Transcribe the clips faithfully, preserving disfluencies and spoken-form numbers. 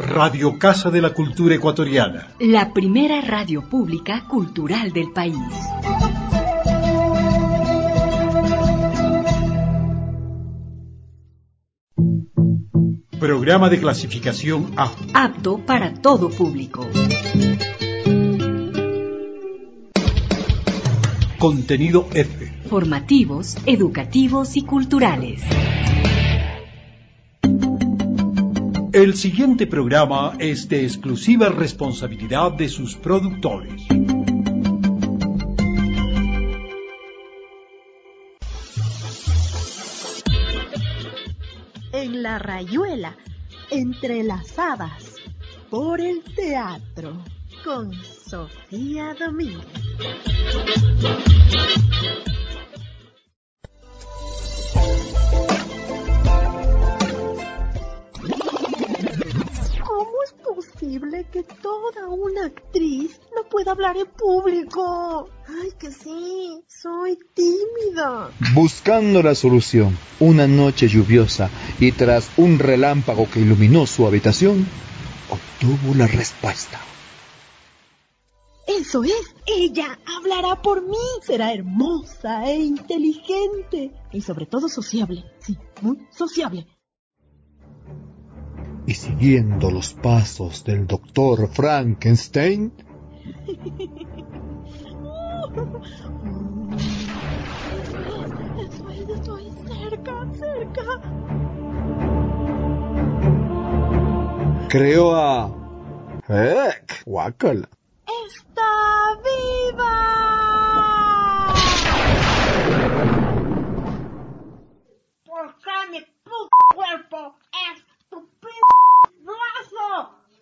Radio Casa de la Cultura Ecuatoriana. La primera radio pública cultural del país. Programa de clasificación A. Apto para todo público. Contenido F. Formativos, educativos y culturales. El siguiente programa es de exclusiva responsabilidad de sus productores. En la rayuela, entrelazadas por el teatro, con Sofía Domínguez. ¿Cómo es posible que toda una actriz no pueda hablar en público? Ay, que sí, soy tímida. Buscando la solución, una noche lluviosa y tras un relámpago que iluminó su habitación, obtuvo la respuesta. Eso es, ella hablará por mí. Será hermosa e inteligente y sobre todo sociable. Sí, muy sociable. Y siguiendo los pasos del doctor Frankenstein, Estoy, estoy cerca, cerca. creó a... ¡Ec! ¡Guácala! ¡Está viva! ¿Por qué mi puto cuerpo es tu puto brazo?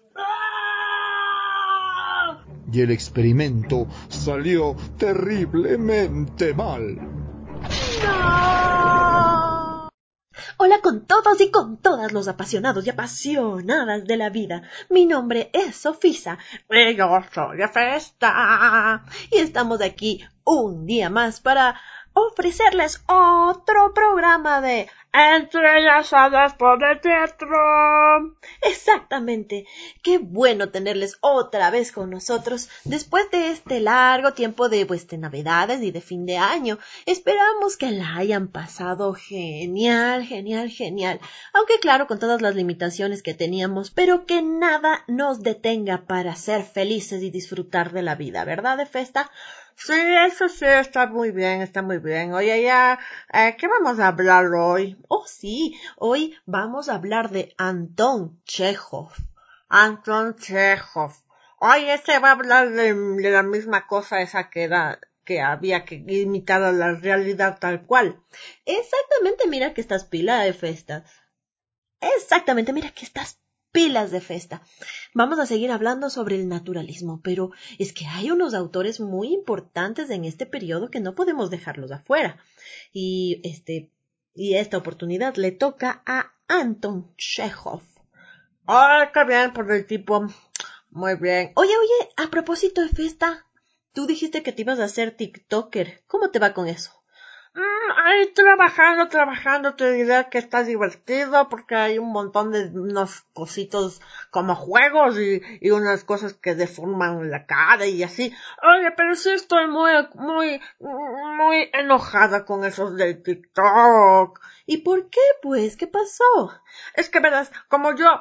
¡Ah! Y el experimento salió terriblemente mal. ¡No! Hola con todos y con todas los apasionados y apasionadas de la vida. Mi nombre es Sofisa y yo soy Festa. Y estamos aquí un día más para ofrecerles otro programa de Entrelazadas por el Teatro. Exactamente. Qué bueno tenerles otra vez con nosotros después de este largo tiempo de pues, de Navidades y de fin de año. Esperamos que la hayan pasado genial, genial, genial. Aunque claro, con todas las limitaciones que teníamos, pero que nada nos detenga para ser felices y disfrutar de la vida, ¿verdad, de Festa? Sí, eso sí, está muy bien, está muy bien. Oye, ya, eh, ¿qué vamos a hablar hoy? Oh, sí, hoy vamos a hablar de Anton Chekhov. Anton Chekhov. Oye, ese va a hablar de, de la misma cosa esa que era, que había que imitar a la realidad tal cual. Exactamente, mira que estás pila de Festa. Exactamente, mira que estás pilas de Festa. Vamos a seguir hablando sobre el naturalismo, pero es que hay unos autores muy importantes en este periodo que no podemos dejarlos afuera. Y este y esta oportunidad le toca a Anton Chekhov. Ay, qué bien por el tipo. Muy bien. Oye, oye, a propósito de Festa, tú dijiste que te ibas a hacer TikToker. ¿Cómo te va con eso? Mm, ahí trabajando, trabajando, te diré que está divertido porque hay un montón de unos cositos como juegos y, y unas cosas que deforman la cara y así. Oye, pero sí estoy muy, muy, muy enojada con esos de TikTok. ¿Y por qué, pues? ¿Qué pasó? Es que verás, como yo...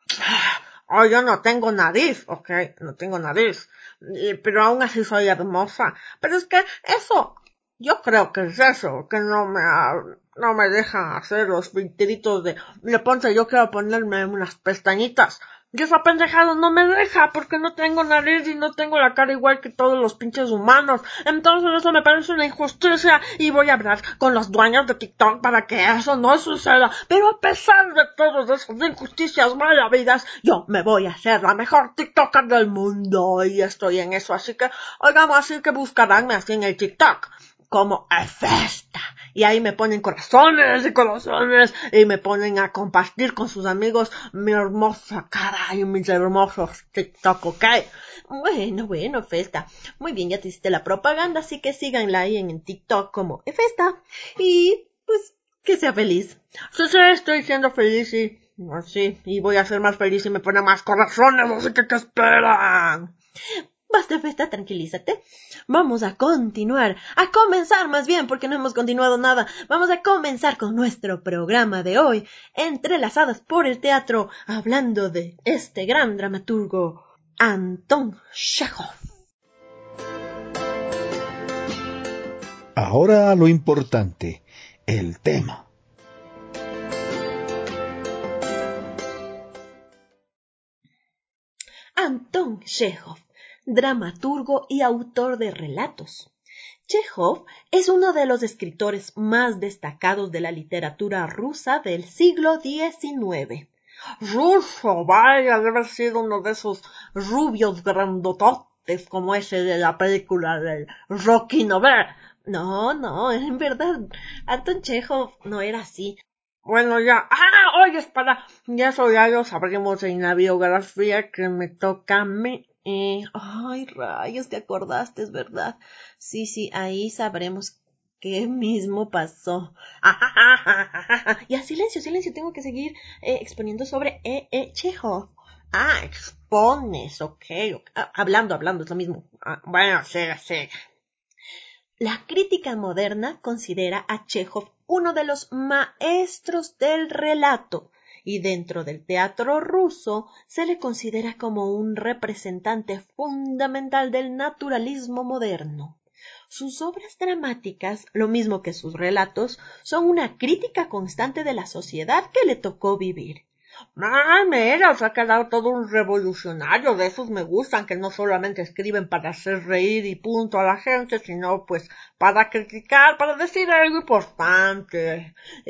Oh, yo no tengo nariz, ok, no tengo nariz, y, pero aún así soy hermosa. Pero es que eso... Yo creo que es eso, que no me, no me dejan hacer los filtritos de, le ponte, yo quiero ponerme unas pestañitas. Y esa pendejada no me deja porque no tengo nariz y no tengo la cara igual que todos los pinches humanos. Entonces eso me parece una injusticia y voy a hablar con los dueños de TikTok para que eso no suceda. Pero a pesar de todas esas injusticias malavidas, yo me voy a hacer la mejor TikToker del mundo y estoy en eso. Así que, oigamos, así que buscaránme así en el TikTok como Festa, y ahí me ponen corazones y corazones, y me ponen a compartir con sus amigos mi hermosa cara y mis hermosos TikTok, ¿ok? Bueno, bueno, Festa, muy bien, ya te hiciste la propaganda, así que síganla ahí en TikTok como Festa, y pues que sea feliz. Sí, sí, estoy siendo feliz y Así, y voy a ser más feliz si me ponen más corazones, así que ¿qué esperan? Basta, Festa, tranquilízate. Vamos a continuar, a comenzar más bien, porque no hemos continuado nada. Vamos a comenzar con nuestro programa de hoy, entrelazadas por el teatro, hablando de este gran dramaturgo, Anton Chejov. Ahora lo importante, el tema. Anton Chejov, dramaturgo y autor de relatos. Chejov es uno de los escritores más destacados de la literatura rusa del siglo diecinueve. Ruso, vaya, debe haber sido uno de esos rubios grandototes como ese de la película del Rocky Novel. No, no, en verdad, Anton Chejov no era así. Bueno, ya. ¡Ah! Oye, espera. Ya eso ya lo sabremos en la biografía que me toca a mí. Eh, ay, rayos, te acordaste, es verdad. Sí, sí, ahí sabremos qué mismo pasó. Ya, silencio, silencio, tengo que seguir eh, exponiendo sobre E. E. Chejov. Ah, expones, ok. okay. Ah, hablando, hablando, es lo mismo. Ah, bueno, sigue, sigue. La crítica moderna considera a Chejov uno de los maestros del relato, y dentro del teatro ruso se le considera como un representante fundamental del naturalismo moderno. Sus obras dramáticas, lo mismo que sus relatos, son una crítica constante de la sociedad que le tocó vivir. Ah, mira, se ha quedado todo un revolucionario, de esos me gustan, que no solamente escriben para hacer reír y punto a la gente, sino pues para criticar, para decir algo importante.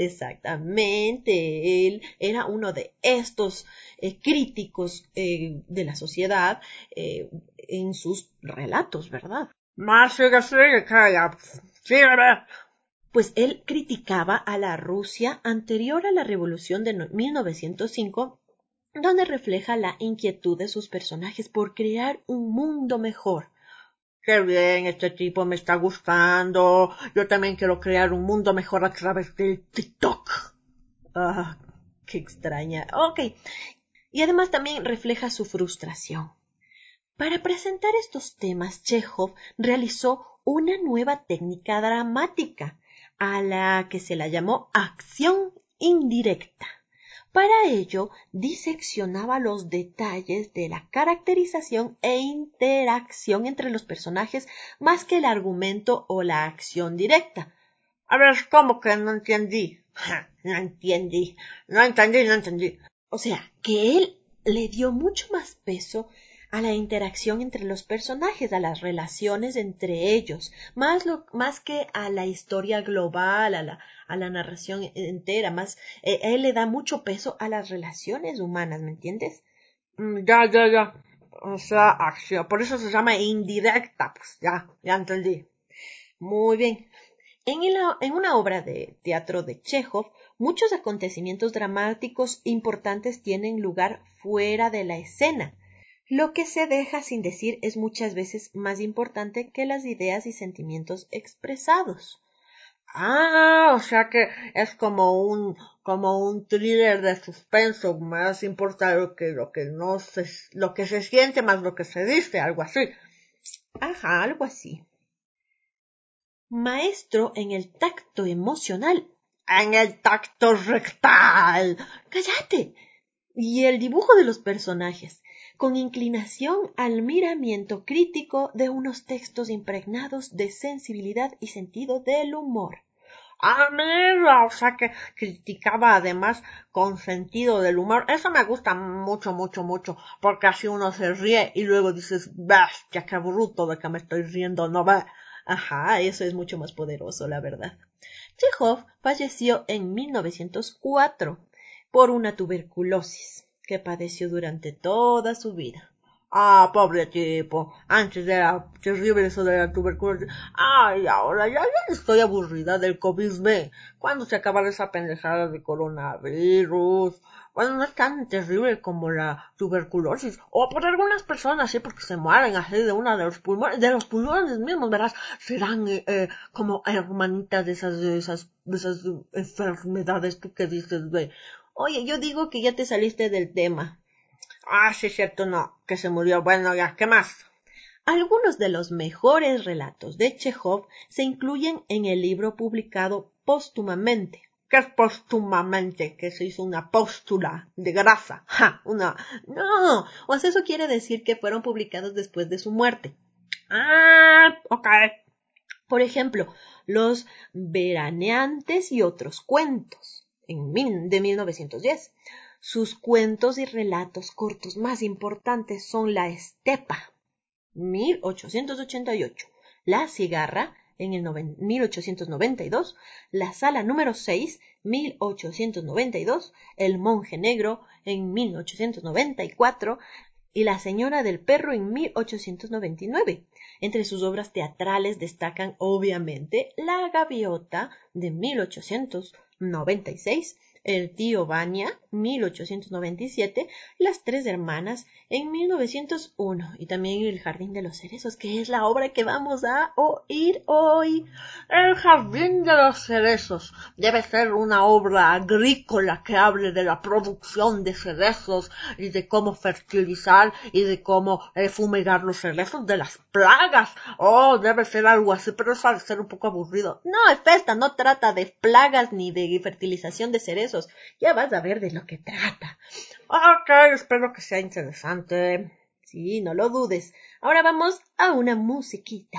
Exactamente, él era uno de estos eh, críticos eh, de la sociedad eh, en sus relatos, ¿verdad? Más sigue, sigue, calla, sigue, Pues él criticaba a la Rusia anterior a la Revolución de mil novecientos cinco, donde refleja la inquietud de sus personajes por crear un mundo mejor. Qué bien, este tipo me está gustando. Yo también quiero crear un mundo mejor a través del TikTok. Ah, qué extraña. Ok. Y además también refleja su frustración. Para presentar estos temas, Chejov realizó una nueva técnica dramática, a la que se la llamó acción indirecta. Para ello, diseccionaba los detalles de la caracterización e interacción entre los personajes más que el argumento o la acción directa. A ver, ¿cómo que no entendí? No entendí, no entendí, no entendí. O sea, que él le dio mucho más peso a la interacción entre los personajes, a las relaciones entre ellos, más, lo, más que a la historia global, a la, a la narración entera, más, eh, él le da mucho peso a las relaciones humanas, ¿me entiendes? Mm, ya, ya, ya. O sea, acción. Por eso se llama indirecta, pues ya, ya entendí. Muy bien. En, el, en una obra de teatro de Chejov, muchos acontecimientos dramáticos importantes tienen lugar fuera de la escena. Lo que se deja sin decir es muchas veces más importante que las ideas y sentimientos expresados. Ah, o sea que es como un, como un thriller de suspenso, más importa lo que, lo que no se, lo que se siente más lo que se dice, algo así. Ajá, algo así. Maestro en el tacto emocional. En el tacto rectal. ¡Cállate! Y el dibujo de los personajes, con inclinación al miramiento crítico de unos textos impregnados de sensibilidad y sentido del humor. Ah, mira, o sea que criticaba además con sentido del humor. Eso me gusta mucho, mucho, mucho, porque así uno se ríe y luego dices, bestia, qué bruto de que me estoy riendo, ¿no ve? Ajá, eso es mucho más poderoso, la verdad. Chejov falleció en mil novecientos cuatro por una tuberculosis que padeció durante toda su vida. Ah, pobre tipo, antes era terrible eso de la tuberculosis. Ay, ahora ya, ya estoy aburrida del COVID B. ¿Cuándo se acabará esa pendejada de coronavirus? Bueno, no es tan terrible como la tuberculosis. O por algunas personas, sí, porque se mueren así de una de los pulmones, de los pulmones mismos, verás, serán eh, eh, como hermanitas de esas, de esas, de esas enfermedades, ¿tú qué dices, güey? Oye, yo digo que ya te saliste del tema. Ah, sí, cierto, no, que se murió. Bueno, ya, ¿qué más? Algunos de los mejores relatos de Chekhov se incluyen en el libro publicado póstumamente. ¿Qué es póstumamente? Que se hizo una póstula de grasa. ¡Ja! Una... No, o sea, eso quiere decir que fueron publicados después de su muerte. Ah, ok. Por ejemplo, Los veraneantes y otros cuentos, en mil, de mil novecientos diez. Sus cuentos y relatos cortos más importantes son La Estepa, mil ochocientos ochenta y ocho, La Cigarra, en el mil ochocientos noventa y dos, La Sala número seis, mil ochocientos noventa y dos, El Monje Negro, en mil ochocientos noventa y cuatro, y La Señora del Perro en mil ochocientos noventa y nueve. Entre sus obras teatrales destacan obviamente La Gaviota de mil ochocientos noventa y seis, El Tío Vania mil ochocientos noventa y siete, Las Tres Hermanas en mil novecientos uno y también El Jardín de los Cerezos, que es la obra que vamos a oír hoy. El Jardín de los Cerezos debe ser una obra agrícola que hable de la producción de cerezos y de cómo fertilizar y de cómo eh, fumigar los cerezos de las plagas. Oh, debe ser algo así, pero eso ha de ser un poco aburrido. No, esta no trata de plagas ni de fertilización de cerezos. Ya vas a ver de lo que trata. Ok, espero que sea interesante. Sí, no lo dudes. Ahora vamos a una musiquita.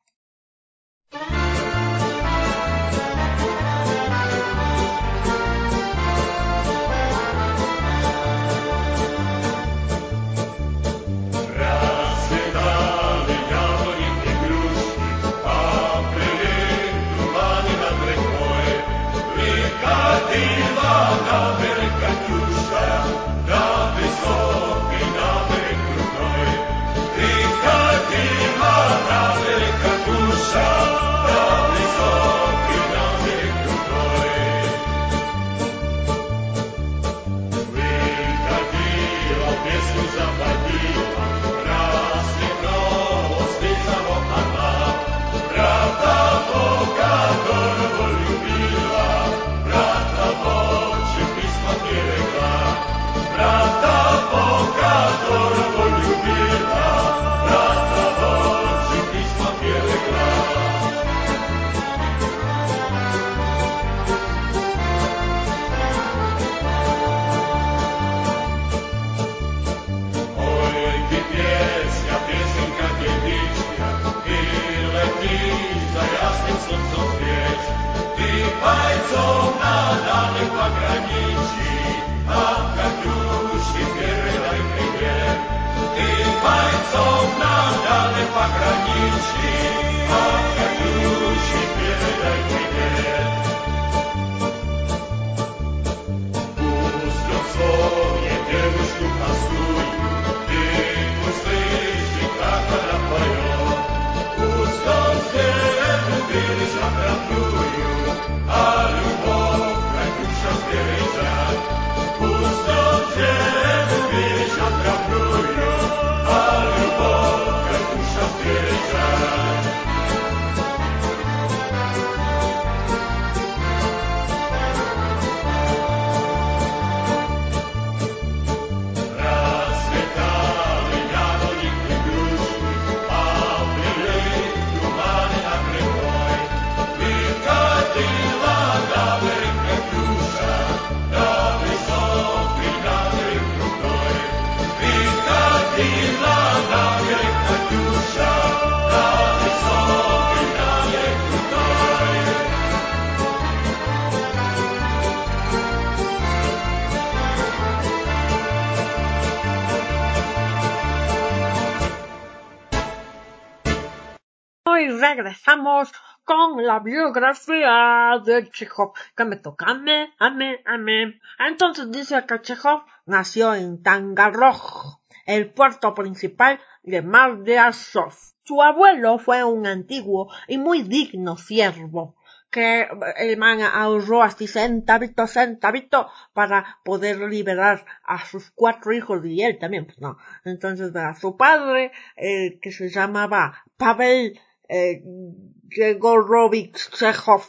Y regresamos con la biografía de Chekhov, que me toca a mí, a mí, a mí. Entonces dice que Chekhov nació en Tangaroj, el puerto principal de Mar de Azov. Su abuelo fue un antiguo y muy digno siervo, que el man ahorró así centavito, centavito para poder liberar a sus cuatro hijos y él también, pues no. Entonces a su padre, eh, que se llamaba Pavel eh, Yegorovich Chekhov,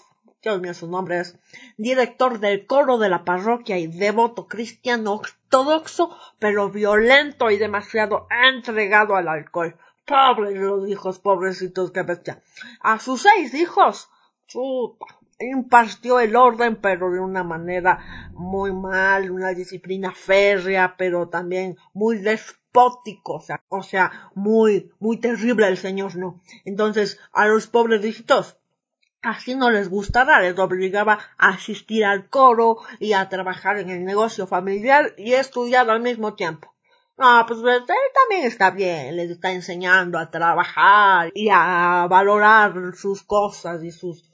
Dios mío, su nombre es director del coro de la parroquia y devoto cristiano ortodoxo, pero violento y demasiado entregado al alcohol. Pobres los hijos, pobrecitos, qué bestia. A sus seis hijos, chuta, impartió el orden, pero de una manera muy mal, una disciplina férrea, pero también muy despótico, o sea, o sea, muy, muy terrible el señor, ¿no? Entonces, a los pobres hijitos, así no les gustaba, les obligaba a asistir al coro y a trabajar en el negocio familiar y estudiar al mismo tiempo. Ah, pues él también está bien, les está enseñando a trabajar y a valorar sus cosas y sus,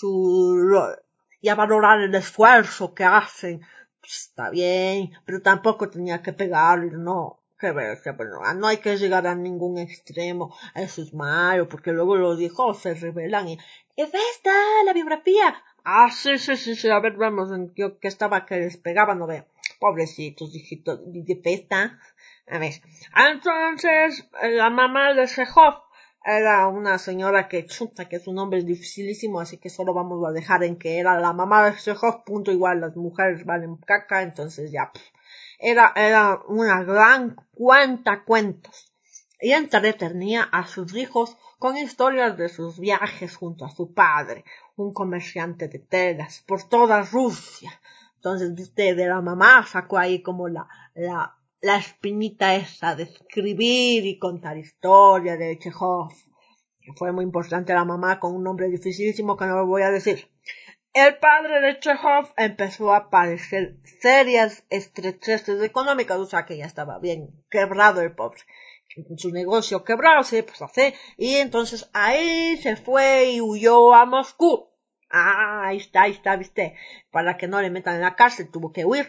su, y a valorar el esfuerzo que hacen. Pues está bien, pero tampoco tenía que pegarle, no. Que ver, que bueno, no hay que llegar a ningún extremo, eso es malo, porque luego los hijos se rebelan y, ¿es esta la biografía? Ah, sí, sí, sí, sí, a ver, vamos, yo que estaba que les pegaba, no veo. Pobrecitos, hijitos, de festa. A ver, entonces, la mamá de Chekhov era una señora que, chuta, que su nombre es dificilísimo, así que solo vamos a dejar en que era la mamá de Chekhov, punto igual, las mujeres valen caca, entonces ya, pff. Era, era una gran cuentacuentos y entretenía a sus hijos con historias de sus viajes junto a su padre, un comerciante de telas por toda Rusia. Entonces, viste, de la mamá sacó ahí como la, la, la espinita esa de escribir y contar historias de Chekhov. Fue muy importante la mamá con un nombre dificilísimo que no lo voy a decir. El padre de Chekhov empezó a padecer serias estrecheces económicas, o sea que ya estaba bien quebrado el pobre. Su negocio quebrado, sí, pues así, y entonces ahí se fue y huyó a Moscú. Ah, ahí está, ahí está, viste, para que no le metan en la cárcel, tuvo que huir.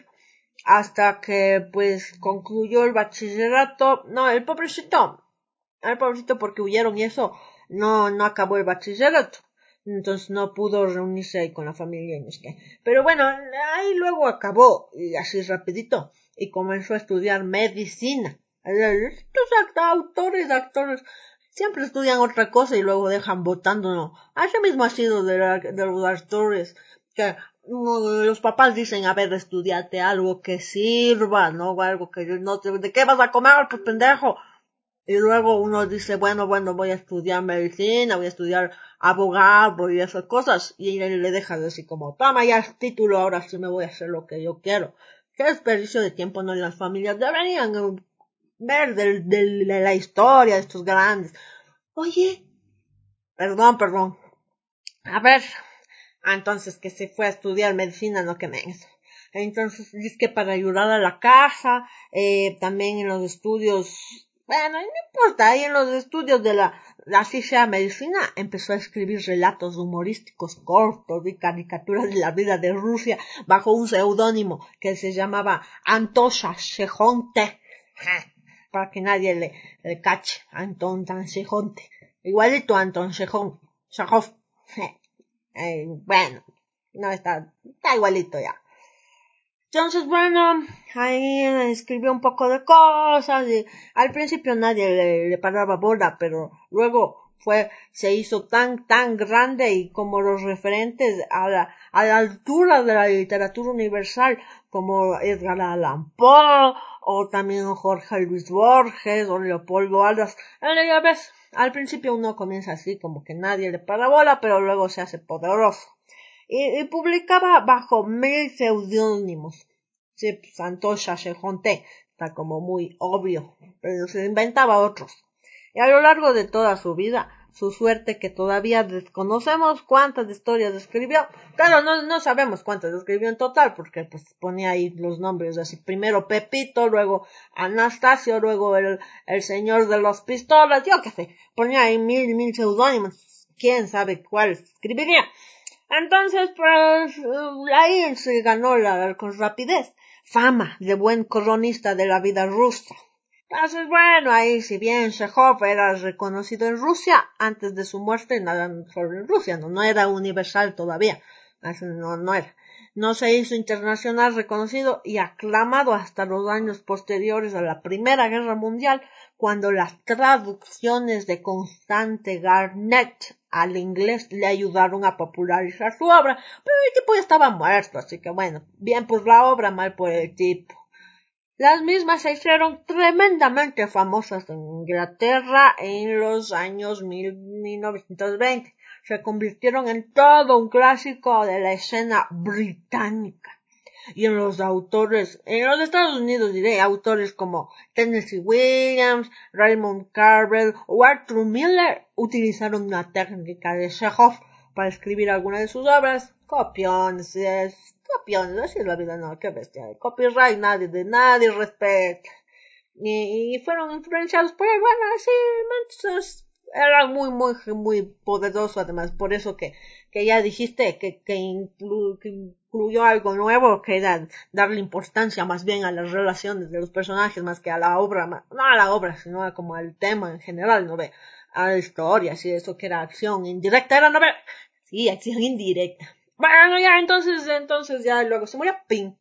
Hasta que, pues, concluyó el bachillerato. No, el pobrecito, el pobrecito porque huyeron y eso, no, no acabó el bachillerato. Entonces no pudo reunirse ahí con la familia y no sé qué. Pero bueno, ahí luego acabó, y así rapidito, y comenzó a estudiar medicina. Estos autores, actores, siempre estudian otra cosa y luego dejan votando, ¿no? Así mismo ha sido de, la, de los actores, que no, los papás dicen, a ver, estudiate algo que sirva, ¿no? Algo que no te, ¿de qué vas a comer, pues pendejo? Y luego uno dice, bueno, bueno, voy a estudiar medicina, voy a estudiar abogado y esas cosas. Y él le deja de decir como, toma ya el título, ahora sí me voy a hacer lo que yo quiero. Qué desperdicio de tiempo, ¿no? Y las familias deberían eh, ver de, de, de la historia de estos grandes. Oye, perdón, perdón. A ver, entonces que se fue a estudiar medicina, no que menos. Entonces dice que para ayudar a la casa, eh, también en los estudios, bueno, no importa, ahí en los estudios de la, así sea medicina, empezó a escribir relatos humorísticos cortos y caricaturas de la vida de Rusia bajo un seudónimo que se llamaba Antosha Shehonte, para que nadie le, le cache, Anton Shehonte, igualito a Anton Shehon, Shahov, eh, bueno, no está, está igualito ya. Entonces, bueno, ahí escribió un poco de cosas y al principio nadie le, le paraba bola, pero luego fue, se hizo tan, tan grande y como los referentes a la, a la altura de la literatura universal, como Edgar Allan Poe, o también Jorge Luis Borges, o Leopoldo Alas. Ya ves, al principio uno comienza así, como que nadie le para bola, pero luego se hace poderoso. Y, y publicaba bajo mil seudónimos. Sí, pues, Antosha Shehonte, está como muy obvio, pero se inventaba otros. Y a lo largo de toda su vida, su suerte que todavía desconocemos cuántas historias escribió. Claro, no, no sabemos cuántas escribió en total, porque pues ponía ahí los nombres así. Primero Pepito, luego Anastasio, luego el, el señor de las pistolas, yo qué sé. Ponía ahí mil, mil seudónimos. ¿Quién sabe cuál escribiría? Entonces, pues, ahí se ganó la, con rapidez fama de buen cronista de la vida rusa. Entonces, bueno, ahí si bien Chekhov era reconocido en Rusia, antes de su muerte nada solo en Rusia, no, no era universal todavía, no, no era. No se hizo internacional reconocido y aclamado hasta los años posteriores a la Primera Guerra Mundial, cuando las traducciones de Constante Garnett al inglés le ayudaron a popularizar su obra, pero el tipo ya estaba muerto, así que bueno, bien por la obra, mal por el tipo. Las mismas se hicieron tremendamente famosas en Inglaterra en los años mil novecientos veinte. Se convirtieron en todo un clásico de la escena británica. Y en los autores, en los Estados Unidos diré, autores como Tennessee Williams, Raymond Carver o Arthur Miller utilizaron una técnica de Chekhov para escribir algunas de sus obras. Copiones, es, copiones, así es la vida, no, qué bestia. El copyright nadie de nadie respeta. Y, y fueron influenciados por él, bueno, así, entonces, era muy, muy, muy poderoso, además, por eso que, que ya dijiste que, que, inclu, que incluyó algo nuevo, que era darle importancia más bien a las relaciones de los personajes, más que a la obra, no a la obra, sino como al tema en general, ¿no ve? A la historia, así, eso que era acción indirecta, era, ¿no ve? Sí, acción indirecta. Bueno, ya, entonces, entonces, ya luego se murió, pin.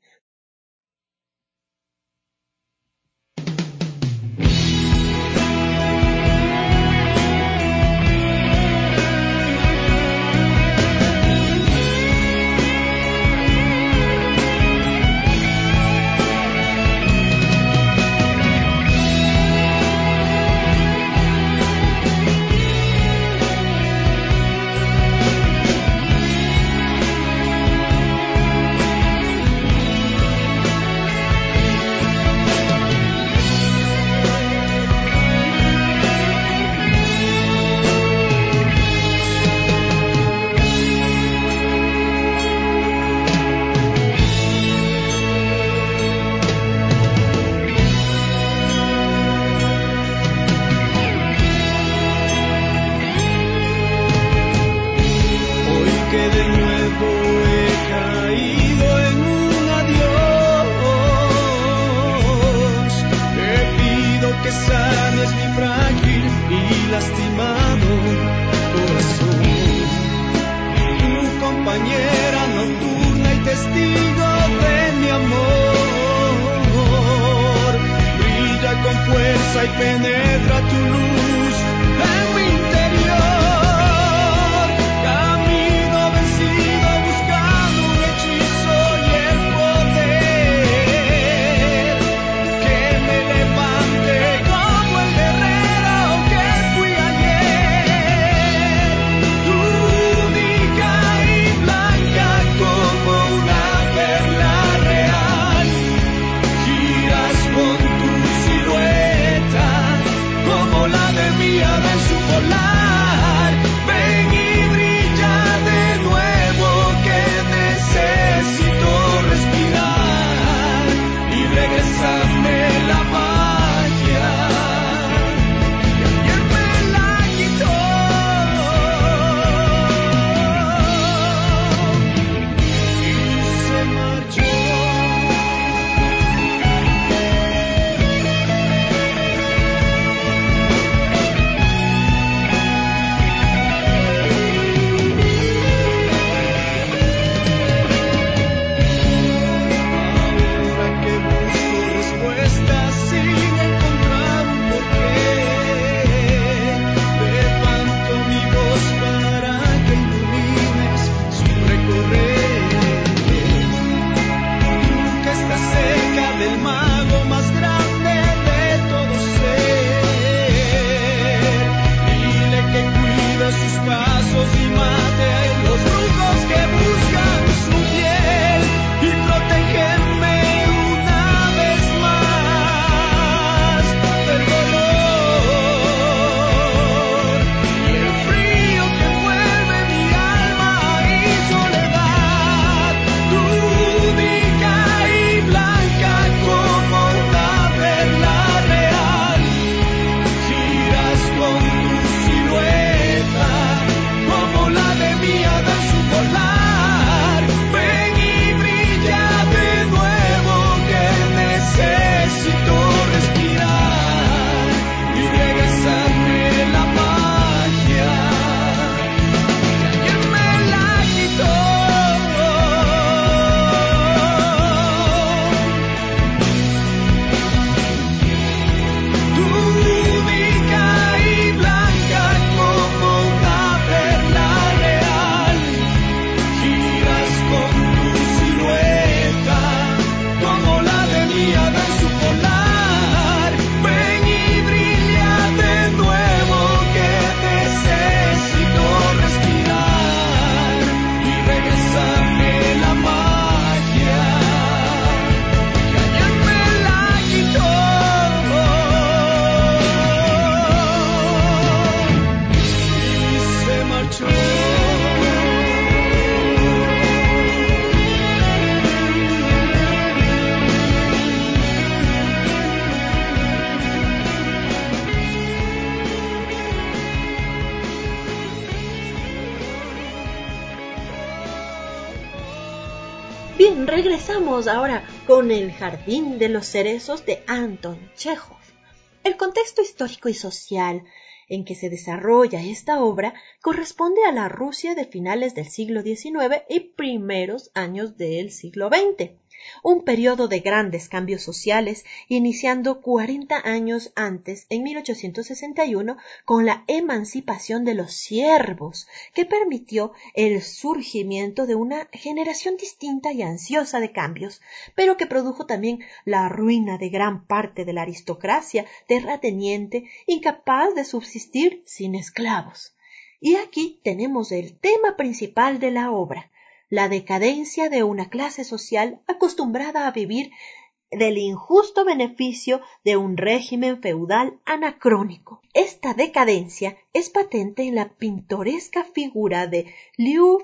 Regresamos ahora con El jardín de los cerezos de Anton Chejov. El contexto histórico y social en que se desarrolla esta obra corresponde a la Rusia de finales del siglo diecinueve y primeros años del siglo veinte, un periodo de grandes cambios sociales iniciando cuarenta años antes, en mil ochocientos sesenta y uno, con la emancipación de los siervos, que permitió el surgimiento de una generación distinta y ansiosa de cambios, pero que produjo también la ruina de gran parte de la aristocracia terrateniente, incapaz de subsistir sin esclavos. Y aquí tenemos el tema principal de la obra: la decadencia de una clase social acostumbrada a vivir del injusto beneficio de un régimen feudal anacrónico. Esta decadencia es patente en la pintoresca figura de Lyub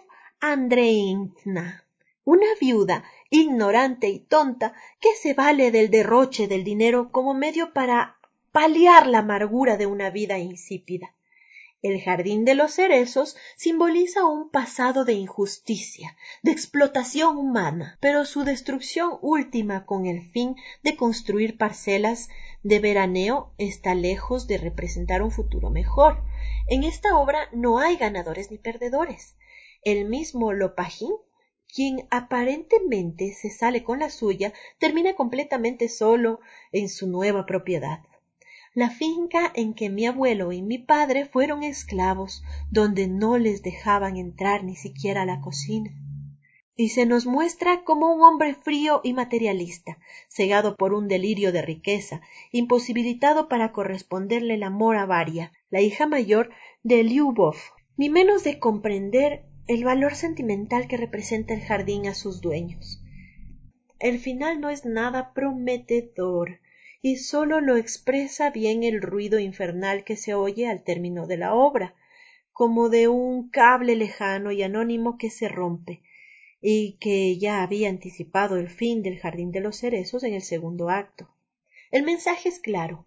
Andreevna, una viuda ignorante y tonta que se vale del derroche del dinero como medio para paliar la amargura de una vida insípida. El jardín de los cerezos simboliza un pasado de injusticia, de explotación humana, pero su destrucción última con el fin de construir parcelas de veraneo está lejos de representar un futuro mejor. En esta obra no hay ganadores ni perdedores. El mismo Lopajin, quien aparentemente se sale con la suya, termina completamente solo en su nueva propiedad. La finca en que mi abuelo y mi padre fueron esclavos, donde no les dejaban entrar ni siquiera a la cocina. Y se nos muestra como un hombre frío y materialista, cegado por un delirio de riqueza, imposibilitado para corresponderle el amor a Varia, la hija mayor de Lyubov, ni menos de comprender el valor sentimental que representa el jardín a sus dueños. El final no es nada prometedor, y sólo lo expresa bien el ruido infernal que se oye al término de la obra, como de un cable lejano y anónimo que se rompe, y que ya había anticipado el fin del jardín de los cerezos en el segundo acto. El mensaje es claro.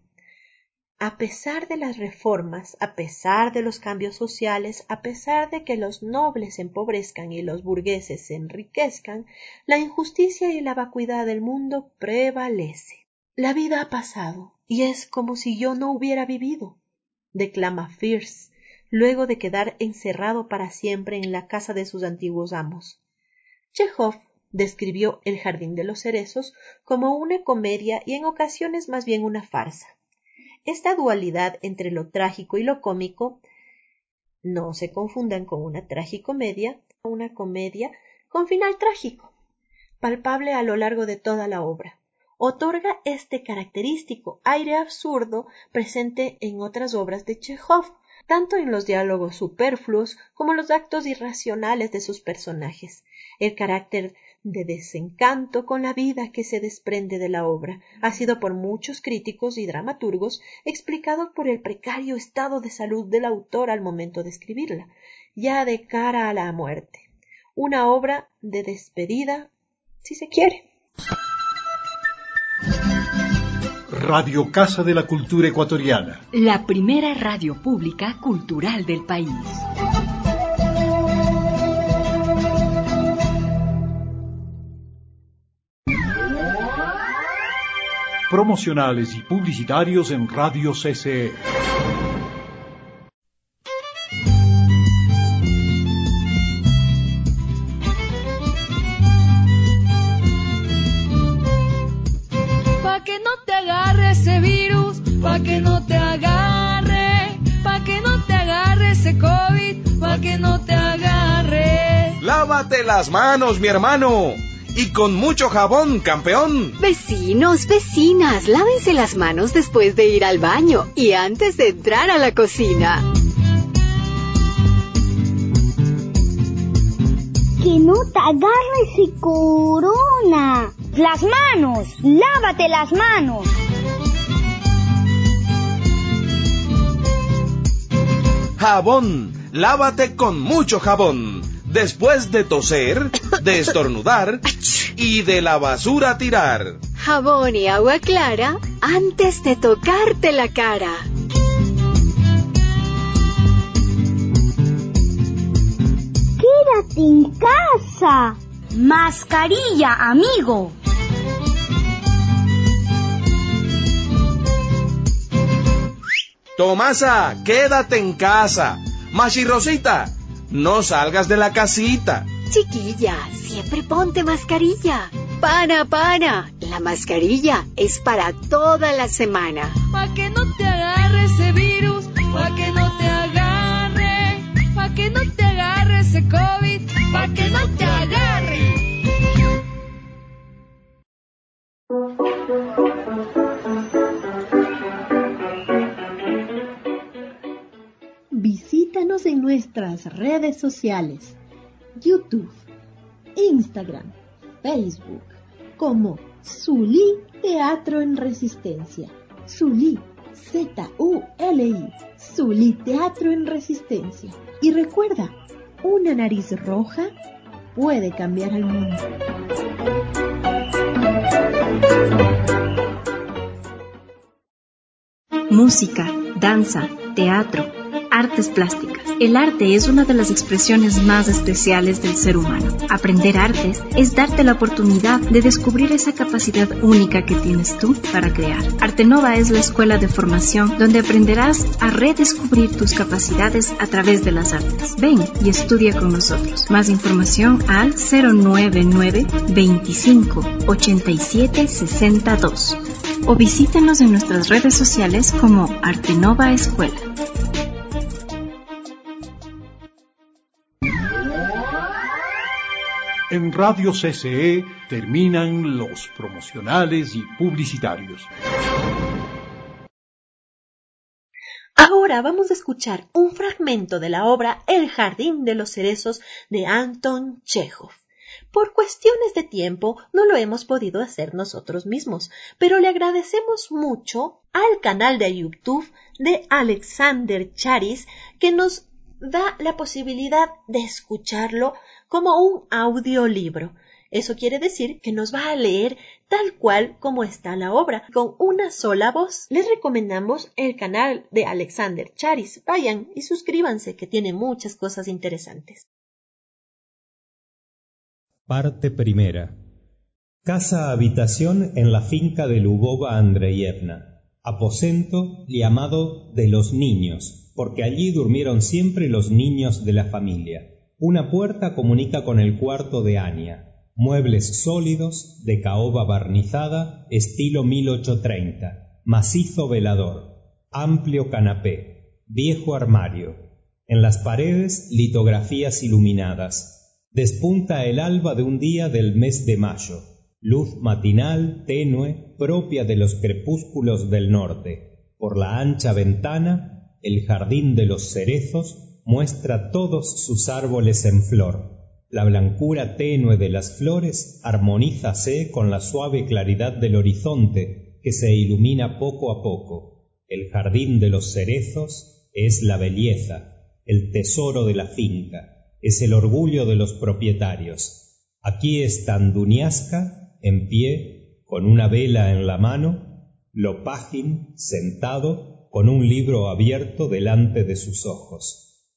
A pesar de las reformas, a pesar de los cambios sociales, a pesar de que los nobles se empobrezcan y los burgueses se enriquezcan, la injusticia y la vacuidad del mundo prevalece. La vida ha pasado, y es como si yo no hubiera vivido, declama Fierce, luego de quedar encerrado para siempre en la casa de sus antiguos amos. Chejov describió El jardín de los cerezos como una comedia y en ocasiones más bien una farsa. Esta dualidad entre lo trágico y lo cómico, no se confundan con una tragicomedia, una comedia con final trágico, palpable a lo largo de toda la obra. Otorga este característico aire absurdo presente en otras obras de Chejov, tanto en los diálogos superfluos como en los actos irracionales de sus personajes. El carácter de desencanto con la vida que se desprende de la obra ha sido por muchos críticos y dramaturgos explicado por el precario estado de salud del autor al momento de escribirla, ya de cara a la muerte. Una obra de despedida, si se quiere. Radio Casa de la Cultura Ecuatoriana. La primera radio pública cultural del país. Promocionales y publicitarios en Radio C C E. Pa' que no te agarre ese virus, pa' que no te agarre, pa' que no te agarre ese COVID, pa' que no te agarre. Lávate las manos, mi hermano. Y con mucho jabón, campeón. Vecinos, vecinas, lávense las manos después de ir al baño y antes de entrar a la cocina. Que no te agarre ese corona. Las manos, lávate las manos. Jabón, lávate con mucho jabón. Después de toser, de estornudar y de la basura tirar. Jabón y agua clara antes de tocarte la cara. Quédate en casa. Mascarilla, amigo. Tomasa, quédate en casa. Machi Rosita, no salgas de la casita. Chiquilla, siempre ponte mascarilla. Pana, pana, la mascarilla es para toda la semana. Pa' que no te agarre ese virus, pa' que no te agarre, pa' que no te agarre ese COVID, pa' que no te agarre. Visítanos en nuestras redes sociales, YouTube, Instagram, Facebook, como Zulí Teatro en Resistencia. Zulí, Z U L I, Zulí Teatro en Resistencia. Y recuerda, una nariz roja puede cambiar al mundo. Música, danza, teatro, artes plásticas. El arte es una de las expresiones más especiales del ser humano. Aprender artes es darte la oportunidad de descubrir esa capacidad única que tienes tú para crear. Artenova es la escuela de formación donde aprenderás a redescubrir tus capacidades a través de las artes. Ven y estudia con nosotros. Más información al cero nueve nueve, veinticinco, ochenta y siete, sesenta y dos o visítenos en nuestras redes sociales como Artenova Escuela. En Radio C C E terminan los promocionales y publicitarios. Ahora vamos a escuchar un fragmento de la obra El Jardín de los Cerezos de Anton Chejov. Por cuestiones de tiempo no lo hemos podido hacer nosotros mismos, pero le agradecemos mucho al canal de YouTube de Alexander Charis que nos da la posibilidad de escucharlo como un audiolibro. Eso quiere decir que nos va a leer tal cual como está la obra, con una sola voz. Les recomendamos el canal de Alexander Charis. Vayan y suscríbanse, que tiene muchas cosas interesantes. Parte primera. Casa-habitación en la finca de Lubova Andreyevna. Aposento llamado de los niños, porque allí durmieron siempre los niños de la familia. Una puerta comunica con el cuarto de Ania. Muebles sólidos, de caoba barnizada, estilo mil ochocientos treinta. Macizo velador. Amplio canapé. Viejo armario. En las paredes, litografías iluminadas. Despunta el alba de un día del mes de mayo. Luz matinal, tenue, propia de los crepúsculos del norte. Por la ancha ventana, el jardín de los cerezos muestra todos sus árboles en flor. La blancura tenue de las flores armonízase con la suave claridad del horizonte que se ilumina poco a poco. El jardín de los cerezos es la belleza, el tesoro de la finca, es el orgullo de los propietarios. Aquí están Duniaska en pie, con una vela en la mano, Lopagin sentado con un libro abierto delante de sus ojos.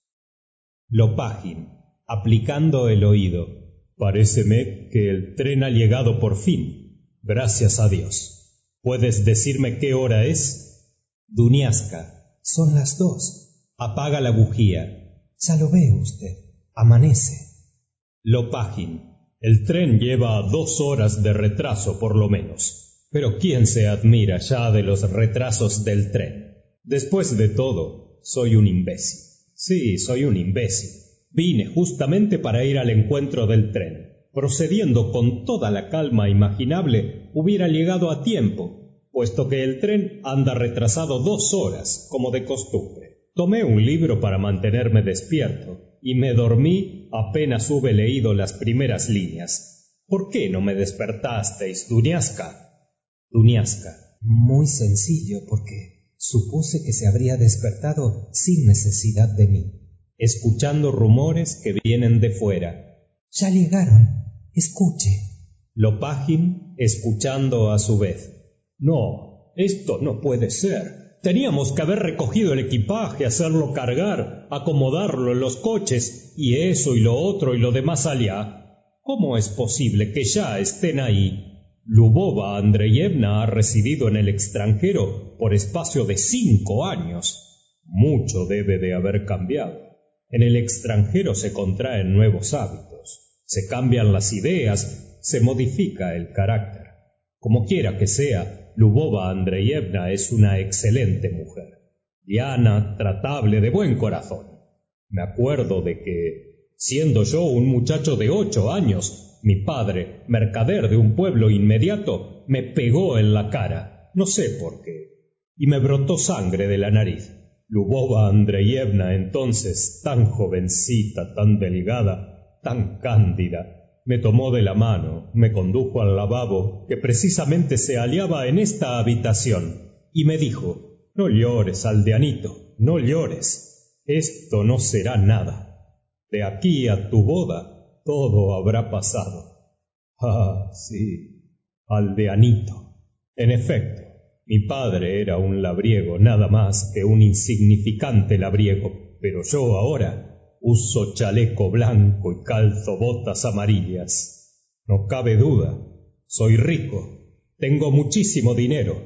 Lopagin, aplicando el oído. Paréceme que el tren ha llegado por fin. Gracias a Dios. ¿Puedes decirme qué hora es? Duniaska, son las dos. Apaga la bujía. Ya lo ve usted. Amanece. Lopagin, el tren lleva dos horas de retraso por lo menos. Pero ¿quién se admira ya de los retrasos del tren? Después de todo, soy un imbécil. Sí, soy un imbécil. Vine justamente para ir al encuentro del tren. Procediendo con toda la calma imaginable, hubiera llegado a tiempo, puesto que el tren anda retrasado dos horas, como de costumbre. Tomé un libro para mantenerme despierto y me dormí apenas hube leído las primeras líneas. ¿Por qué no me despertasteis, Duniaska? Duniaska, muy sencillo, porque supuse que se habría despertado sin necesidad de mí. Escuchando rumores que vienen de fuera. Ya llegaron. Escuche. Lopagin, escuchando a su vez. No, esto no puede ser. Teníamos que haber recogido el equipaje, hacerlo cargar, acomodarlo en los coches, y eso y lo otro y lo demás allá. ¿Cómo es posible que ya estén ahí? Lubova Andreyevna ha residido en el extranjero por espacio de cinco años. Mucho debe de haber cambiado. En el extranjero se contraen nuevos hábitos, se cambian las ideas, se modifica el carácter. Como quiera que sea, Lubova Andreyevna es una excelente mujer. Diana, tratable, de buen corazón. Me acuerdo de que, siendo yo un muchacho de ocho años, mi padre, mercader de un pueblo inmediato, me pegó en la cara, no sé por qué, y me brotó sangre de la nariz. Lubova Andreyevna, entonces tan jovencita, tan delgada, tan cándida, me tomó de la mano, me condujo al lavabo, que precisamente se hallaba en esta habitación, y me dijo: no llores, aldeanito, no llores, esto no será nada. De aquí a tu boda todo habrá pasado. Ah, sí, aldeanito. En efecto, mi padre era un labriego, nada más que un insignificante labriego, pero yo ahora uso chaleco blanco y calzo botas amarillas. No cabe duda, soy rico, tengo muchísimo dinero,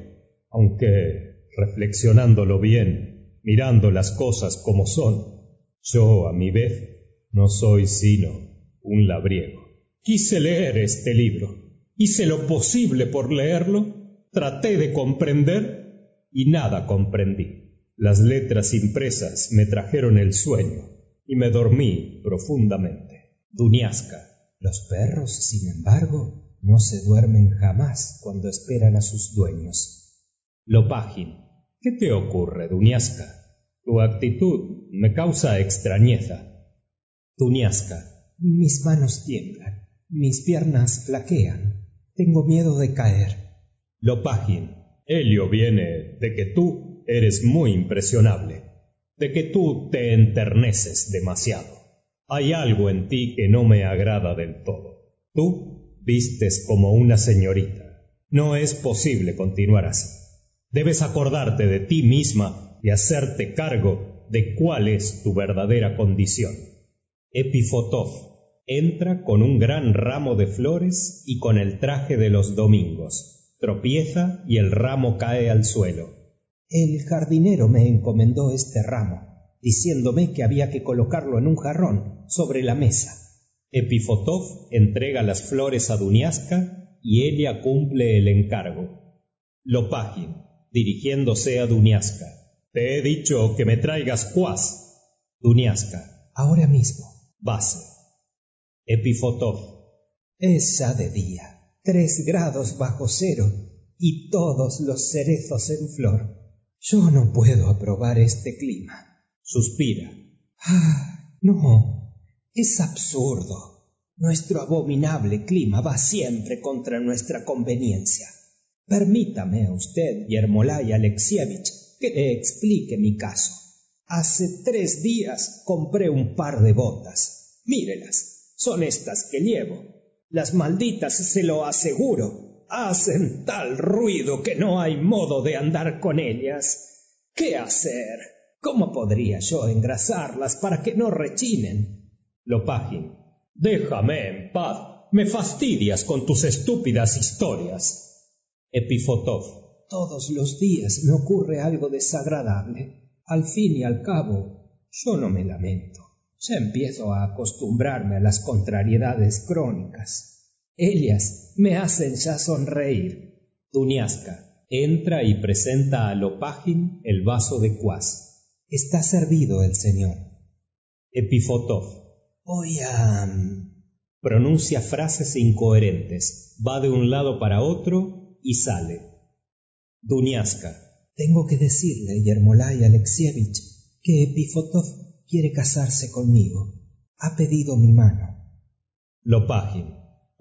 aunque, reflexionándolo bien, mirando las cosas como son, yo a mi vez no soy sino un labriego. Quise leer este libro, hice lo posible por leerlo, traté de comprender y nada comprendí. Las letras impresas me trajeron el sueño y me dormí profundamente. Duniasca. Los perros, sin embargo, no se duermen jamás cuando esperan a sus dueños. Lopagin. ¿Qué te ocurre, Duniasca? Tu actitud me causa extrañeza. Duniasca. Mis manos tiemblan, mis piernas flaquean, tengo miedo de caer. Lopagin. Ello viene de que tú eres muy impresionable, de que tú te enterneces demasiado. Hay algo en ti que no me agrada del todo. Tú vistes como una señorita. No es posible continuar así. Debes acordarte de ti misma y hacerte cargo de cuál es tu verdadera condición. Epifotov. Entra con un gran ramo de flores y con el traje de los domingos. Tropieza y el ramo cae al suelo. El jardinero me encomendó este ramo, diciéndome que había que colocarlo en un jarrón sobre la mesa. Epifotov entrega las flores a Duniasca y ella cumple el encargo. Lopagin, dirigiéndose a Duniasca. Te he dicho que me traigas cuas. Duniasca. Ahora mismo. Base. Epifotov. Es ya de día, tres grados bajo cero y todos los cerezos en flor. Yo no puedo aprobar este clima. Suspira. Ah, no, es absurdo. Nuestro abominable clima va siempre contra nuestra conveniencia. Permítame a usted, Yermolay Alexievich, que le explique mi caso. Hace tres días compré un par de botas. Mírelas, son estas que llevo. Las malditas, se lo aseguro, hacen tal ruido que no hay modo de andar con ellas. ¿Qué hacer? ¿Cómo podría yo engrasarlas para que no rechinen? Lopagin. Déjame en paz. Me fastidias con tus estúpidas historias. Epifotov. Todos los días me ocurre algo desagradable. Al fin y al cabo, yo no me lamento. Ya empiezo a acostumbrarme a las contrariedades crónicas. Ellas me hacen ya sonreír. Duniasca. Entra y presenta a Lopagin el vaso de cuas. Está servido el señor. Epifotov. Voy a... Pronuncia frases incoherentes. Va de un lado para otro y sale. Duniasca. Tengo que decirle, Yermolay Alexievich, que Epifotov quiere casarse conmigo. Ha pedido mi mano. Lopagin.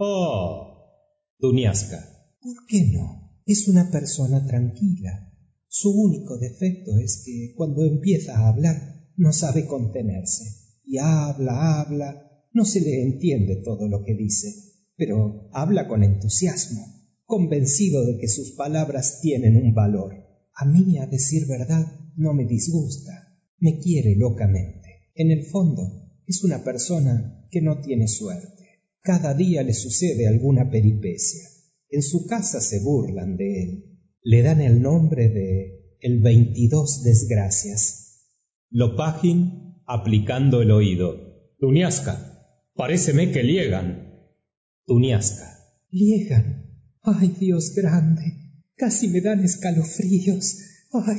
Oh. Duniasca. ¿Por qué no? Es una persona tranquila. Su único defecto es que cuando empieza a hablar no sabe contenerse. Y habla, habla, no se le entiende todo lo que dice, pero habla con entusiasmo, convencido de que sus palabras tienen un valor. A mí, a decir verdad, no me disgusta. Me quiere locamente. En el fondo, es una persona que no tiene suerte. Cada día le sucede alguna peripecia. En su casa se burlan de él. Le dan el nombre de el veintidós desgracias. Lopagin, aplicando el oído. Duniasca, paréceme que liegan. Duniasca. Liegan. Ay, Dios grande. Casi me dan escalofríos. Ay.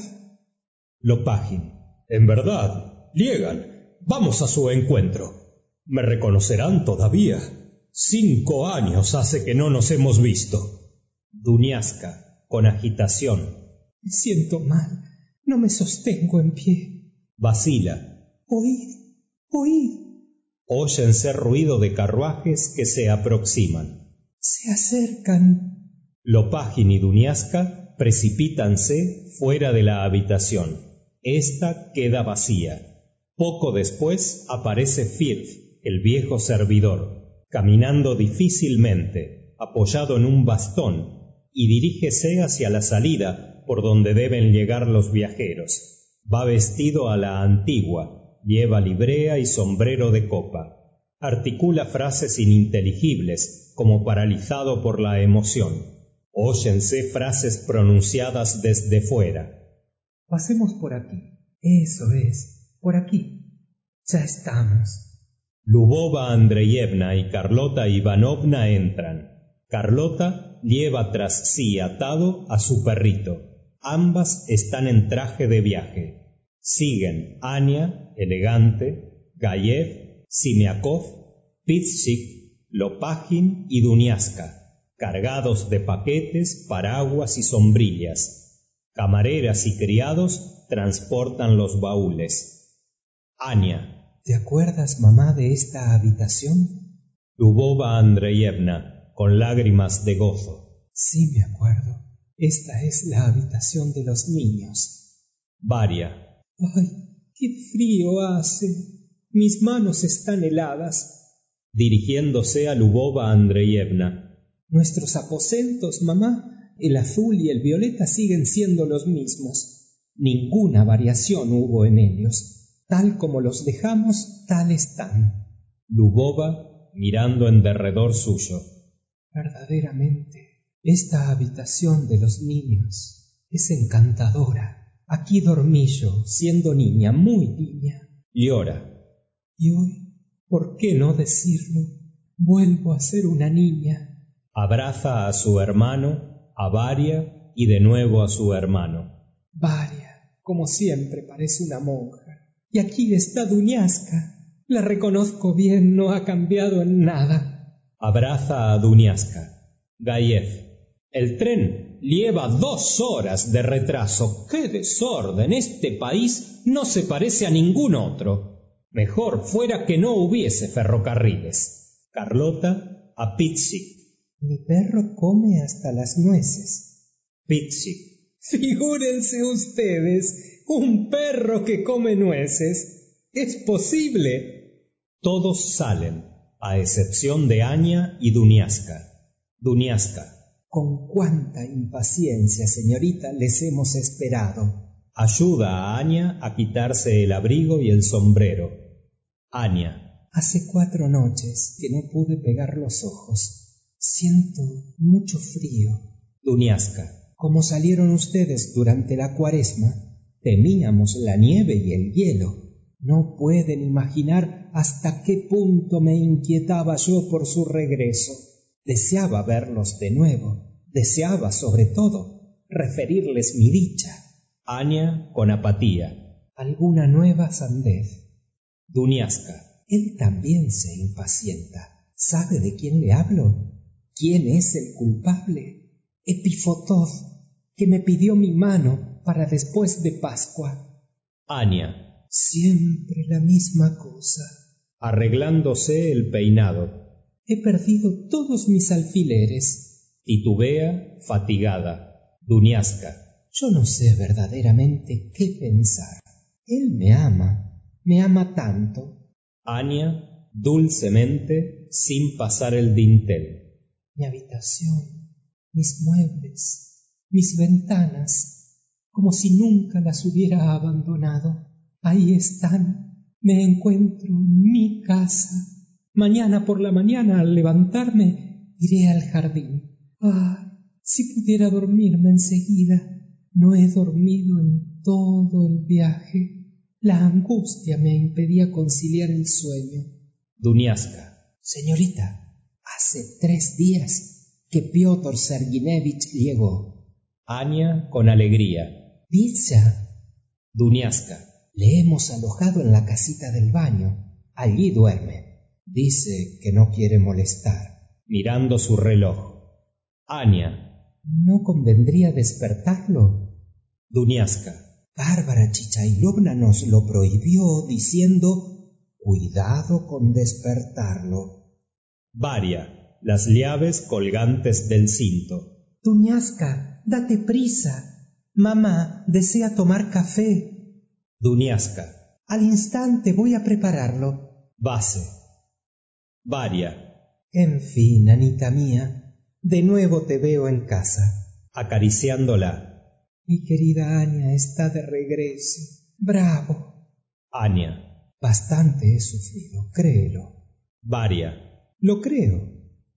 Lopagin. En verdad, liegan. Vamos a su encuentro. ¿Me reconocerán todavía? Cinco años hace que no nos hemos visto. Duniasca, con agitación. Me siento mal. No me sostengo en pie. Vacila. Oíd, oíd. Óyense ruido de carruajes que se aproximan. Se acercan. Lopagin y Duniasca precipítanse fuera de la habitación. Esta queda vacía. Poco después aparece Firth, el viejo servidor, caminando difícilmente, apoyado en un bastón, y dirígese hacia la salida por donde deben llegar los viajeros. Va vestido a la antigua, lleva librea y sombrero de copa. Articula frases ininteligibles, como paralizado por la emoción. Óyense frases pronunciadas desde fuera. Pasemos por aquí. Eso es, por aquí. Ya estamos. Lubova Andreyevna y Carlota Ivanovna entran. Carlota lleva tras sí atado a su perrito. Ambas están en traje de viaje. Siguen Anya, elegante, Gayev, Simiakov, Pitschik, Lopagin y Duniasca, cargados de paquetes, paraguas y sombrillas. Camareras y criados transportan los baúles. Anya. ¿Te acuerdas, mamá, de esta habitación? Lubova Andreyevna, con lágrimas de gozo. Sí, me acuerdo. Esta es la habitación de los niños. Varia. ¡Ay, qué frío hace! Mis manos están heladas. Dirigiéndose a Lubova Andreyevna. Nuestros aposentos, mamá, el azul y el violeta siguen siendo los mismos. Ninguna variación hubo en ellos. Tal como los dejamos, tal están. Lubova, mirando en derredor suyo. Verdaderamente. Esta habitación de los niños es encantadora. Aquí dormí yo, siendo niña, muy niña. Llora. Y hoy, ¿por qué no decirlo? Vuelvo a ser una niña. Abraza a su hermano, a Varia y de nuevo a su hermano. Varia, como siempre, parece una monja. Y aquí está Duniasca. La reconozco bien, no ha cambiado en nada. Abraza a Duniasca. Gayev. El tren lleva dos horas de retraso. ¡Qué desorden! Este país no se parece a ningún otro. Mejor fuera que no hubiese ferrocarriles. Carlota a Pitschik. Mi perro come hasta las nueces. Pitschik. Figúrense ustedes, un perro que come nueces. ¿Es posible? Todos salen, a excepción de Anya y Duniasca. Duniasca. Con cuánta impaciencia, señorita, les hemos esperado. Ayuda a Anya a quitarse el abrigo y el sombrero. Anya. Hace cuatro noches que no pude pegar los ojos. Siento mucho frío. Duniasca. Como salieron ustedes durante la cuaresma, temíamos la nieve y el hielo. No pueden imaginar hasta qué punto me inquietaba yo por su regreso. Deseaba verlos de nuevo. Deseaba, sobre todo, referirles mi dicha. Anya, con apatía. ¿Alguna nueva sandez? Duniasca. Él también se impacienta. ¿Sabe de quién le hablo? ¿Quién es el culpable? Epifotov, que me pidió mi mano para después de Pascua. Anya. Siempre la misma cosa. Arreglándose el peinado. He perdido todos mis alfileres. Titubea, fatigada. Duniasca. Yo no sé verdaderamente qué pensar. Él me ama, me ama tanto. Anya, dulcemente, sin pasar el dintel. Mi habitación, mis muebles, mis ventanas, como si nunca las hubiera abandonado. Ahí están. Me encuentro en mi casa. Mañana por la mañana, al levantarme, iré al jardín. Ah, si pudiera dormirme enseguida. No he dormido en todo el viaje. La angustia me impedía conciliar el sueño. Duniasca. Señorita, hace tres días que Piotr Serguinevich llegó. Anya con alegría. Dicha. Duniasca. Le hemos alojado en la casita del baño. Allí duerme. Dice que no quiere molestar. Mirando su reloj. Anya. ¿No convendría despertarlo? Duniasca. Bárbara Chichailovna nos lo prohibió diciendo: cuidado con despertarlo. Varia. Las llaves colgantes del cinto. Duniasca, date prisa. Mamá desea tomar café. Duniasca. Al instante voy a prepararlo. Base. Varia. En fin, Anita mía, de nuevo te veo en casa. Acariciándola. Mi querida Anya está de regreso. Bravo. Anya. Bastante he sufrido, créelo. Varia. Lo creo.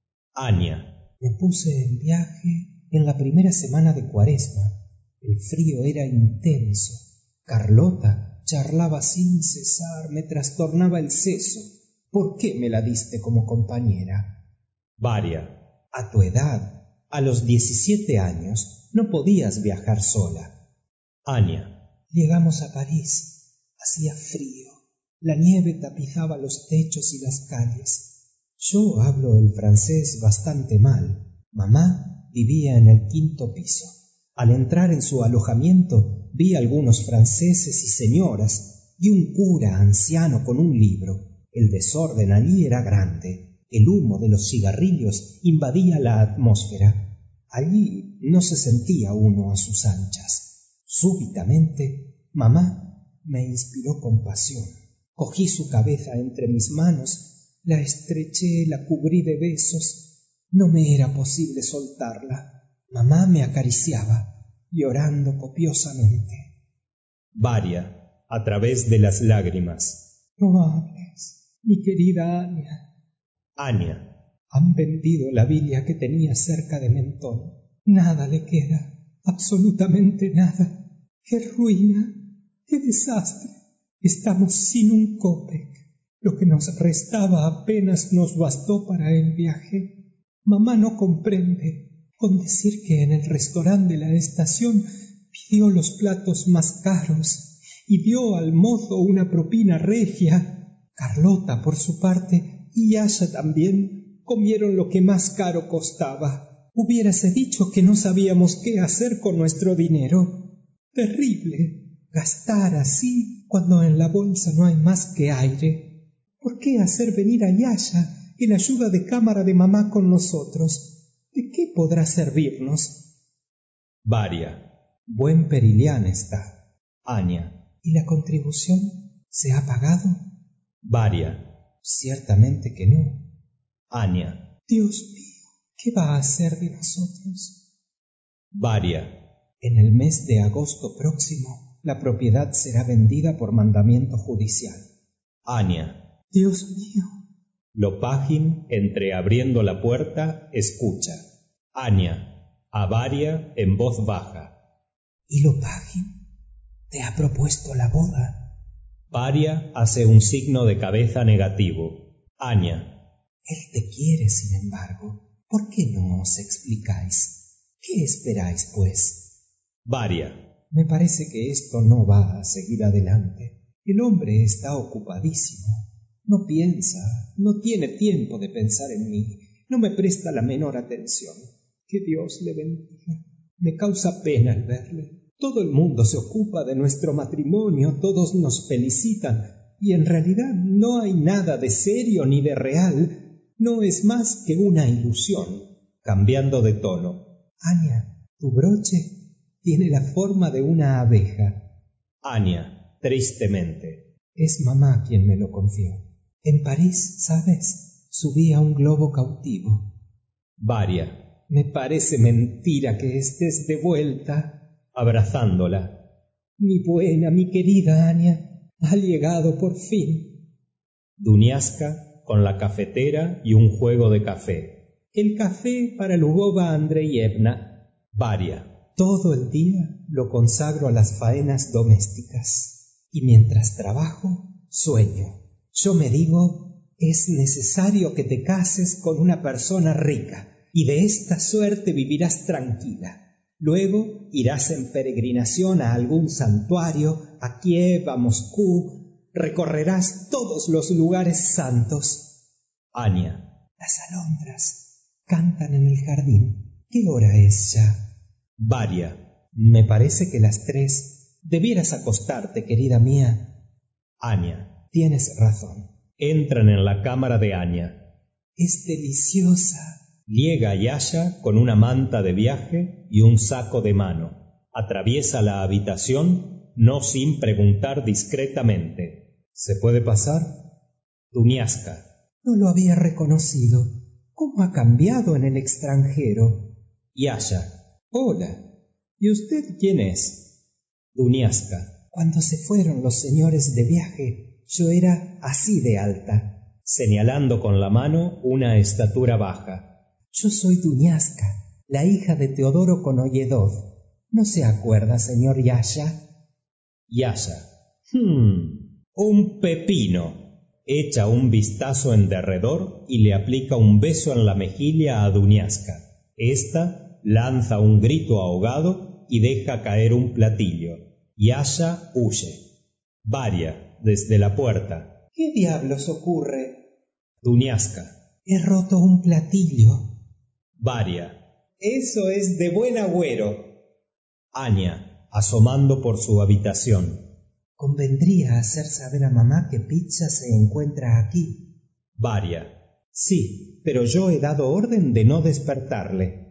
Anya. Me puse en viaje en la primera semana de Cuaresma. El frío era intenso. Carlota charlaba sin cesar, me trastornaba el seso. ¿Por qué me la diste como compañera? Varia. A tu edad, a los diecisiete años, no podías viajar sola. Anya. Llegamos a París. Hacía frío. La nieve tapizaba los techos y las calles. Yo hablo el francés bastante mal. Mamá vivía en el quinto piso. Al entrar en su alojamiento vi algunos franceses y señoras y un cura anciano con un libro. El desorden allí era grande. El humo de los cigarrillos invadía la atmósfera. Allí no se sentía uno a sus anchas. Súbitamente, mamá me inspiró compasión. Cogí su cabeza entre mis manos, la estreché, la cubrí de besos. No me era posible soltarla. Mamá me acariciaba, llorando copiosamente. Varia, a través de las lágrimas. No hables, mi querida Anya. Anya. Han vendido la villa que tenía cerca de Mentón. Nada le queda, absolutamente nada. ¡Qué ruina! ¡Qué desastre! Estamos sin un copec. Lo que nos restaba apenas nos bastó para el viaje. Mamá no comprende. Con decir que en el restaurante de la estación pidió los platos más caros y dio al mozo una propina regia. Carlota, por su parte, y Yasha también, comieron lo que más caro costaba. Hubiérase dicho que no sabíamos qué hacer con nuestro dinero. Terrible, gastar así cuando en la bolsa no hay más que aire. ¿Por qué hacer venir a Yasha en ayuda de cámara de mamá con nosotros? ¿De qué podrá servirnos? Varia. Buen perilián está. Anya. ¿Y la contribución se ha pagado? Varia. Ciertamente que no. Anya. Dios mío, ¿qué va a hacer de nosotros? Varia. En el mes de agosto próximo, la propiedad será vendida por mandamiento judicial. Anya. Dios mío. Lopagin, entreabriendo la puerta, escucha. Anya. A Varia en voz baja. ¿Y Lopagin te ha propuesto la boda? Varia hace un signo de cabeza negativo. Anya. Él te quiere, sin embargo. ¿Por qué no os explicáis? ¿Qué esperáis, pues? Varia. Me parece que esto no va a seguir adelante. El hombre está ocupadísimo. No piensa, no tiene tiempo de pensar en mí, no me presta la menor atención. Que Dios le bendiga. Me causa pena el verle. Todo el mundo se ocupa de nuestro matrimonio, todos nos felicitan, y en realidad no hay nada de serio ni de real. No es más que una ilusión. Cambiando de tono. Anya, tu broche tiene la forma de una abeja. Anya, tristemente. Es mamá quien me lo confió. En París, ¿sabes? Subí a un globo cautivo. Varia. Me parece mentira que estés de vuelta. Abrazándola. Mi buena, mi querida Anya, ha llegado por fin. Duniasca con la cafetera y un juego de café. El café para Lubova Andreyevna. Varia. Todo el día lo consagro a las faenas domésticas. Y mientras trabajo, sueño. Yo me digo, es necesario que te cases con una persona rica, y de esta suerte vivirás tranquila. Luego irás en peregrinación a algún santuario, a Kiev, a Moscú, recorrerás todos los lugares santos. Anya. Las alondras cantan en el jardín. ¿Qué hora es ya? Varia. Me parece que las tres. Debieras acostarte, querida mía. Anya. Tienes razón. Entran en la cámara de Anya. Es deliciosa. Llega Yasha con una manta de viaje y un saco de mano. Atraviesa la habitación, no sin preguntar discretamente. ¿Se puede pasar? Duniaska. No lo había reconocido. ¿Cómo ha cambiado en el extranjero? Yasha. Hola. ¿Y usted quién es? Duniaska. Cuando se fueron los señores de viaje, yo era así de alta, señalando con la mano una estatura baja. Yo soy Duniaska, la hija de Teodoro Konoyedov. ¿No se acuerda, señor Yasha? Yasha. Hmm, un pepino. Echa un vistazo en derredor y le aplica un beso en la mejilla a Duniaska. Esta lanza un grito ahogado y deja caer un platillo. Yasha huye. Varia, desde la puerta. ¿Qué diablos ocurre? Duniaska. He roto un platillo. Varia. Eso es de buen agüero. Anya, asomando por su habitación. Convendría hacer saber a mamá que Pizza se encuentra aquí. Varia. Sí, pero yo he dado orden de no despertarle.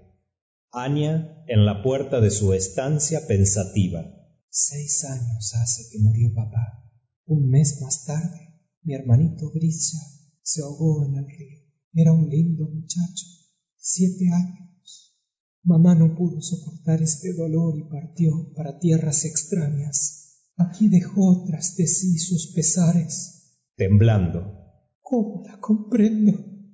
Anya, en la puerta de su estancia, pensativa. Seis años hace que murió papá. Un mes más tarde, mi hermanito Grisha se ahogó en el río. Era un lindo muchacho. Siete años. Mamá no pudo soportar este dolor y partió para tierras extrañas. Aquí dejó tras de sí sus pesares. Temblando. ¿Cómo la comprendo?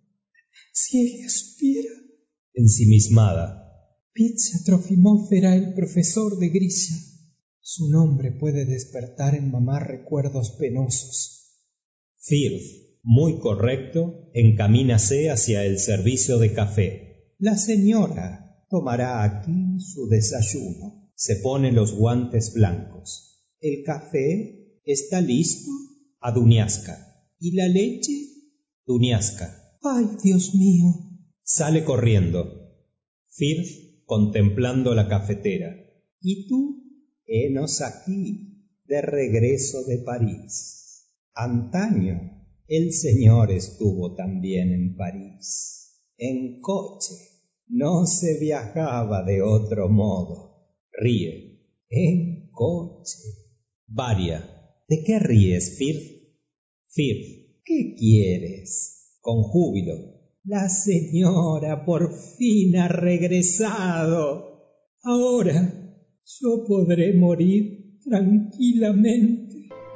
Si ella supiera. Ensimismada. Pizza Trofimov era el profesor de Grisha. Su nombre puede despertar en mamá recuerdos penosos. Firth. Muy correcto, encamínase hacia el servicio de café. La señora tomará aquí su desayuno. Se pone los guantes blancos. ¿El café está listo? A Duniaska. ¿Y la leche? Duniaska. ¡Ay, Dios mío! Sale corriendo. Firth contemplando la cafetera. ¿Y tú? Henos aquí, de regreso de París. Antaño. El señor estuvo también en París, en coche. No se viajaba de otro modo. Ríe. En coche. Varia. ¿De qué ríes, Firth? Firth. ¿Qué quieres? Con júbilo. La señora por fin ha regresado. Ahora yo podré morir tranquilamente.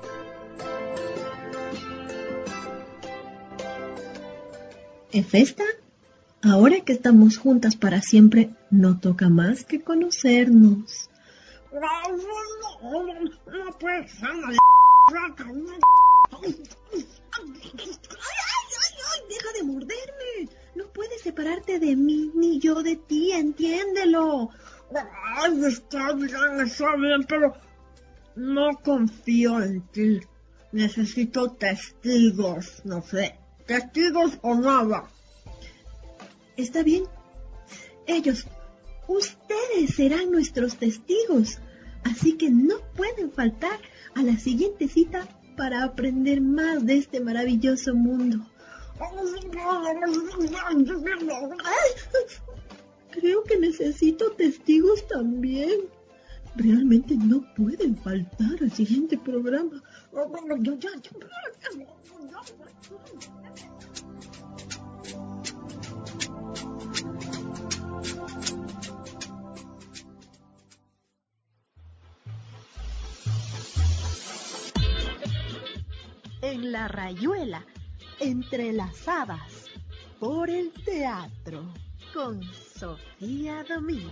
Efesta, ahora que estamos juntas para siempre, no toca más que conocernos. No puede ser una ¡Deja de morderme! No puedes separarte de mí, ni yo de ti, entiéndelo. Ay, está bien, está bien, pero no confío en ti. Necesito testigos, no sé. Testigos o nada. Está bien. Ellos, ustedes serán nuestros testigos. Así que no pueden faltar a la siguiente cita para aprender más de este maravilloso mundo. Creo que necesito testigos también. Realmente no pueden faltar al siguiente programa. En La Rayuela, entrelazadas por el teatro, con Sofía Domínguez.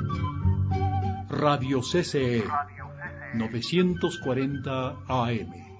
Radio C C E novecientos cuarenta A M